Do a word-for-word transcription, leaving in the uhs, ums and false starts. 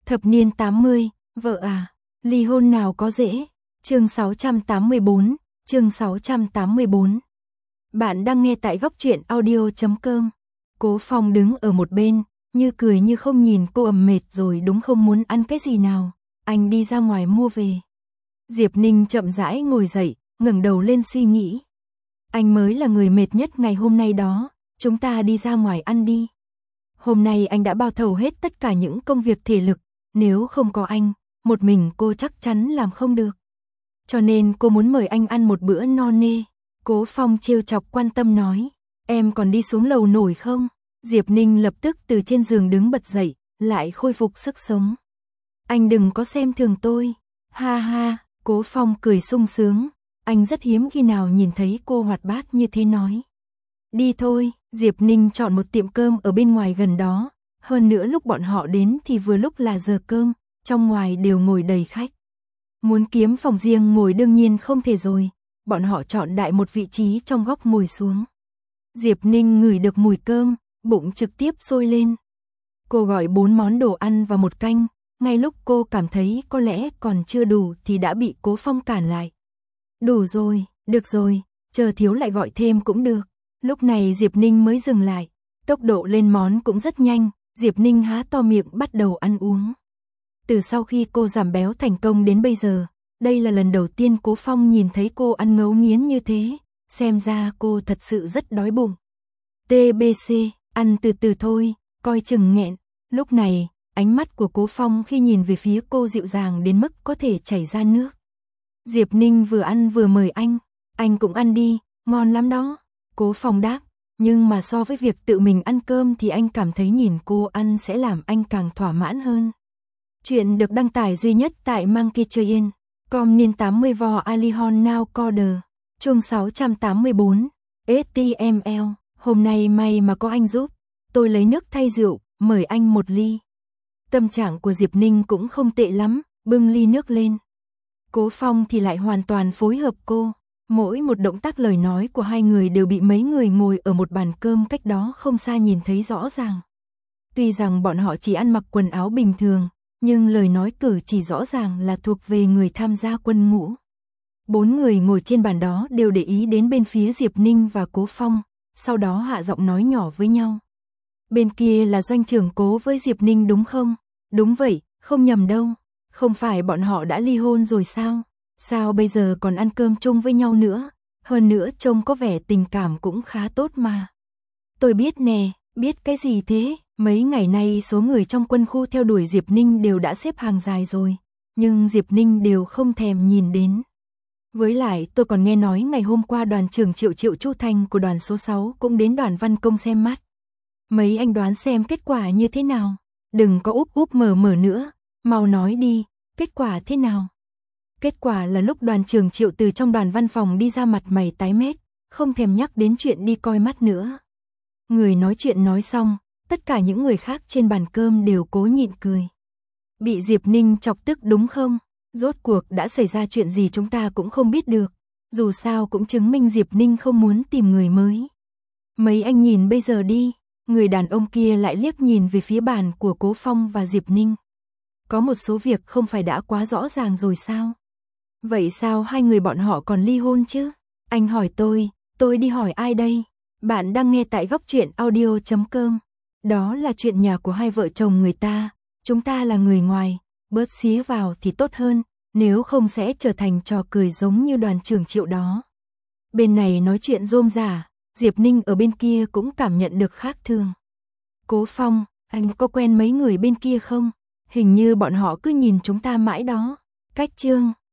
Thập niên tám mươi, vợ à, ly hôn nào có dễ. Chương sáu trăm tám mươi bốn, chương sáu trăm tám mươi bốn. Bạn đang nghe tại góc truyện audio chấm com. Cố Phong đứng ở một bên, như cười như không nhìn cô. Ầm mệt rồi đúng không, muốn ăn cái gì nào, anh đi ra ngoài mua về. Diệp Ninh chậm rãi ngồi dậy, ngẩng đầu lên suy nghĩ. Anh mới là người mệt nhất ngày hôm nay đó, chúng ta đi ra ngoài ăn đi. Hôm nay anh đã bao thầu hết tất cả những công việc thể lực, nếu không có anh, một mình cô chắc chắn làm không được. Cho nên cô muốn mời anh ăn một bữa no nê. Cố Phong trêu chọc quan tâm nói, em còn đi xuống lầu nổi không? Diệp Ninh lập tức từ trên giường đứng bật dậy, lại khôi phục sức sống. Anh đừng có xem thường tôi. Ha ha, Cố Phong cười sung sướng, anh rất hiếm khi nào nhìn thấy cô hoạt bát như thế nói. Đi thôi, Diệp Ninh chọn một tiệm cơm ở bên ngoài gần đó, hơn nữa lúc bọn họ đến thì vừa lúc là giờ cơm, trong ngoài đều ngồi đầy khách. Muốn kiếm phòng riêng ngồi đương nhiên không thể rồi, bọn họ chọn đại một vị trí trong góc ngồi xuống. Diệp Ninh ngửi được mùi cơm, bụng trực tiếp sôi lên. Cô gọi bốn món đồ ăn và một canh, ngay lúc cô cảm thấy có lẽ còn chưa đủ thì đã bị Cố Phong cản lại. Đủ rồi, được rồi, chờ thiếu lại gọi thêm cũng được. Lúc này Diệp Ninh mới dừng lại, tốc độ lên món cũng rất nhanh, Diệp Ninh há to miệng bắt đầu ăn uống. Từ sau khi cô giảm béo thành công đến bây giờ, đây là lần đầu tiên Cố Phong nhìn thấy cô ăn ngấu nghiến như thế, xem ra cô thật sự rất đói bụng. tê bê xê, ăn từ từ thôi, coi chừng nghẹn. Lúc này, ánh mắt của Cố Phong khi nhìn về phía cô dịu dàng đến mức có thể chảy ra nước. Diệp Ninh vừa ăn vừa mời anh, anh cũng ăn đi, ngon lắm đó. Cố Phong đáp, nhưng mà so với việc tự mình ăn cơm thì anh cảm thấy nhìn cô ăn sẽ làm anh càng thỏa mãn hơn. Chuyện được đăng tải duy nhất tại Monkey Chơi Yên, com niên tám mươi vò Alihon Now Corder, chương sáu trăm tám mươi bốn, ét tê em lờ, hôm nay may mà có anh giúp, tôi lấy nước thay rượu, mời anh một ly. Tâm trạng của Diệp Ninh cũng không tệ lắm, bưng ly nước lên. Cố Phong thì lại hoàn toàn phối hợp cô. Mỗi một động tác lời nói của hai người đều bị mấy người ngồi ở một bàn cơm cách đó không xa nhìn thấy rõ ràng. Tuy rằng bọn họ chỉ ăn mặc quần áo bình thường, nhưng lời nói cử chỉ rõ ràng là thuộc về người tham gia quân ngũ. Bốn người ngồi trên bàn đó đều để ý đến bên phía Diệp Ninh và Cố Phong, sau đó hạ giọng nói nhỏ với nhau. Bên kia là doanh trưởng Cố với Diệp Ninh đúng không? Đúng vậy, không nhầm đâu. Không phải bọn họ đã ly hôn rồi sao? Sao bây giờ còn ăn cơm chung với nhau nữa? Hơn nữa trông có vẻ tình cảm cũng khá tốt mà. Tôi biết nè, biết cái gì thế? Mấy ngày nay số người trong quân khu theo đuổi Diệp Ninh đều đã xếp hàng dài rồi, nhưng Diệp Ninh đều không thèm nhìn đến. Với lại tôi còn nghe nói ngày hôm qua đoàn trưởng Triệu Triệu Chu Thành của đoàn số sáu cũng đến đoàn văn công xem mắt. Mấy anh đoán xem kết quả như thế nào? Đừng có úp úp mở mở nữa, mau nói đi, kết quả thế nào? Kết quả là lúc đoàn trưởng Triệu từ trong đoàn văn phòng đi ra, mặt mày tái mét, không thèm nhắc đến chuyện đi coi mắt nữa. Người nói chuyện nói xong, tất cả những người khác trên bàn cơm đều cố nhịn cười. Bị Diệp Ninh chọc tức đúng không? Rốt cuộc đã xảy ra chuyện gì chúng ta cũng không biết được. Dù sao cũng chứng minh Diệp Ninh không muốn tìm người mới. Mấy anh nhìn bây giờ đi. Người đàn ông kia lại liếc nhìn về phía bàn của Cố Phong và Diệp Ninh. Có một số việc không phải đã quá rõ ràng rồi sao? Vậy sao hai người bọn họ còn ly hôn chứ? Anh hỏi tôi, tôi đi hỏi ai đây? Bạn đang nghe tại góc truyện audio chấm com. Đó là chuyện nhà của hai vợ chồng người ta, chúng ta là người ngoài, bớt xía vào thì tốt hơn, nếu không sẽ trở thành trò cười giống như đoàn trưởng Triệu đó. Bên này nói chuyện rôm rả, Diệp Ninh ở bên kia cũng cảm nhận được khác thường. Cố Phong, anh có quen mấy người bên kia không? Hình như bọn họ cứ nhìn chúng ta mãi đó. Cách Trương,